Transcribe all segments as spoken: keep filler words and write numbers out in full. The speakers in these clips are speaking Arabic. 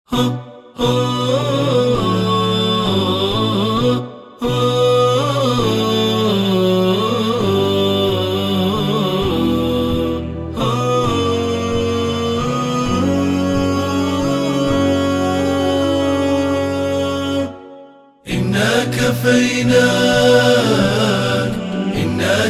إنا كفيناك إنا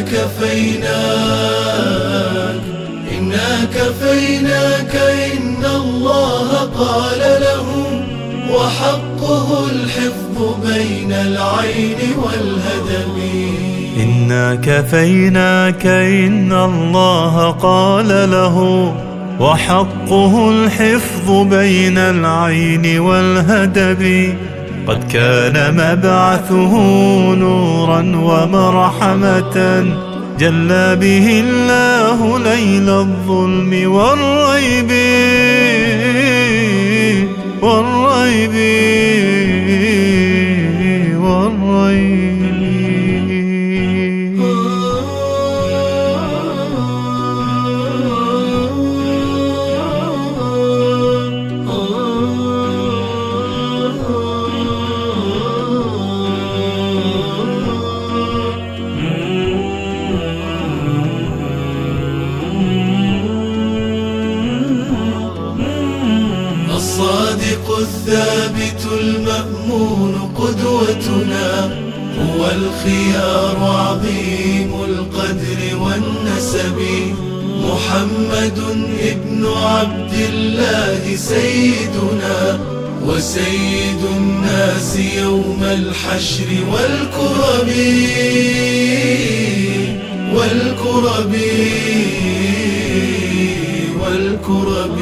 كفيناك إنا كفيناك إن الله قال له وحقه الحفظ بين العين والهدم. إنا كفيناك إن الله قال له وحقه الحفظ بين العين والهدب. قد كان مبعثه نورا ومرحمة جلى به الله ليل الظلم والريب والريب والريب. الصادق الثابت المأمون قدوتنا هو الخيار عظيم القدر والنسب. محمد ابن عبد الله سيدنا وسيد الناس يوم الحشر والكرب والكرب والكرب.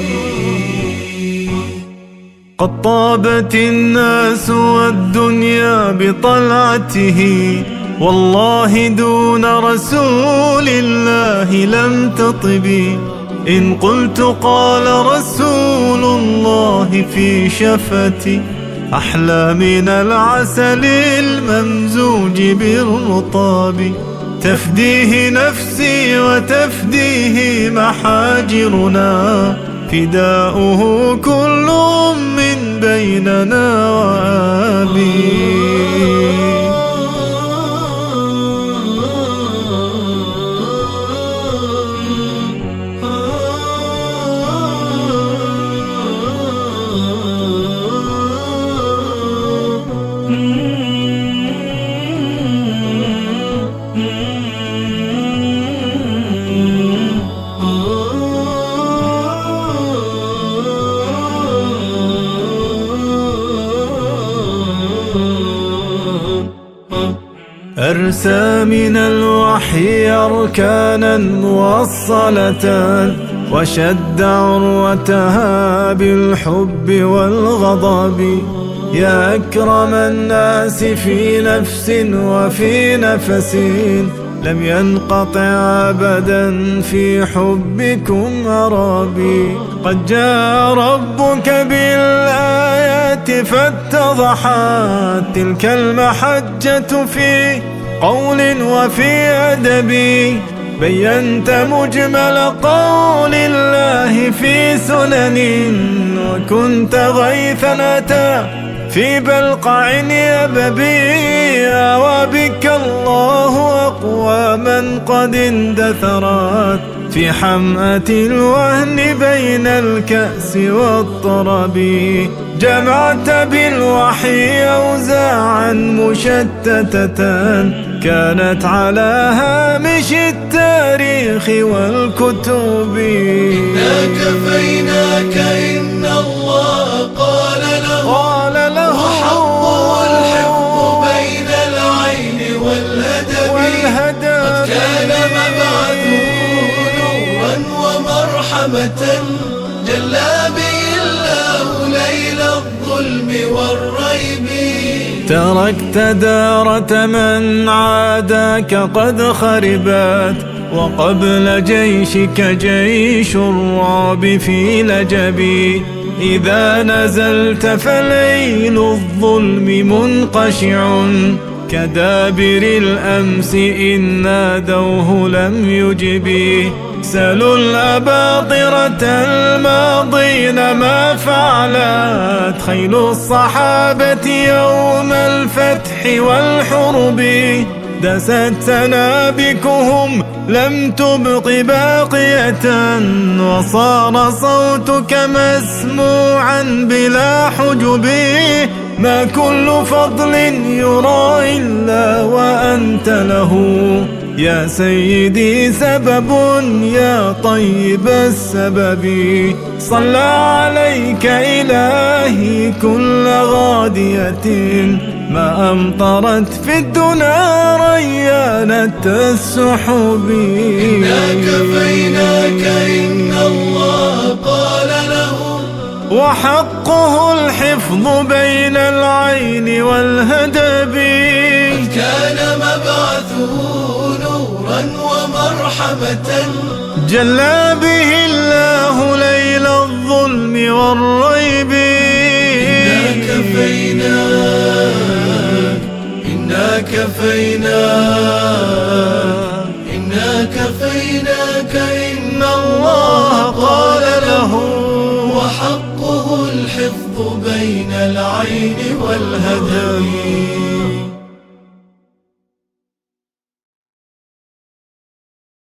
قد طابت الناس والدنيا بطلعته والله دون رسول الله لم تطب. إن قلت قال رسول الله في شفتي أحلى من العسل الممزوج بالرطاب. تفديه نفسي وتفديه محاجرنا فداؤه كل أم بيننا وأبي. أرسى من الوحي أركانا موصلة وشد عروتها بالحب والغضب. يا أكرم الناس في نفس وفي نفس لم ينقطع أبدا في حبكم أرابي. قد جاء ربك بالآيات فاتضحت تلك المحجة في قول وفي أدب. بينت مجمل قول الله في سنن وكنت غيثا أتى في بلقع يببي. وبك الله أقواما قد اندثرت في حمأة الوهن بين الكأس والطرب. جمعت بالوحي أوزاعا مشتتة كانت على هامش التاريخ والكتب. إنا كفيناك إن الله قال له وحقه الحفظ بين العين والهدب. قد كان مبعثه نورا ومرحمة جلى به الله ليل الظلم والريب. تركت دارة من عاداك قد خربت وقبل جيشك جيش الرعب في لجبي. إذا نزلت فليل الظلم منقشع كدابر الأمس إن نادوه لم يجب. سلوا الأباطرة الماضين ما فعلت خيل الصحابة يوم الفتح والحرب. دست سنابكهم لم تبق باقية، وصار صوتك مسموعا بلا حجب. ما كل فضل يرى إلا وأنت له يا سيدي سبب يا طيب السبب. صلى عليك إلهي كل غادية ما أمطرت في الدنا ريانة السحب. إنا كفيناك إن الله قال له وحقه الحفظ بين العين والهدب. كان مبعثه نورا ومرحمة جلى به الله ليل الظلم والريب. إنا كفيناك إنا كفيناك إنا كفيناك إن الله قال له وحقه الحفظ بين العين والهدم.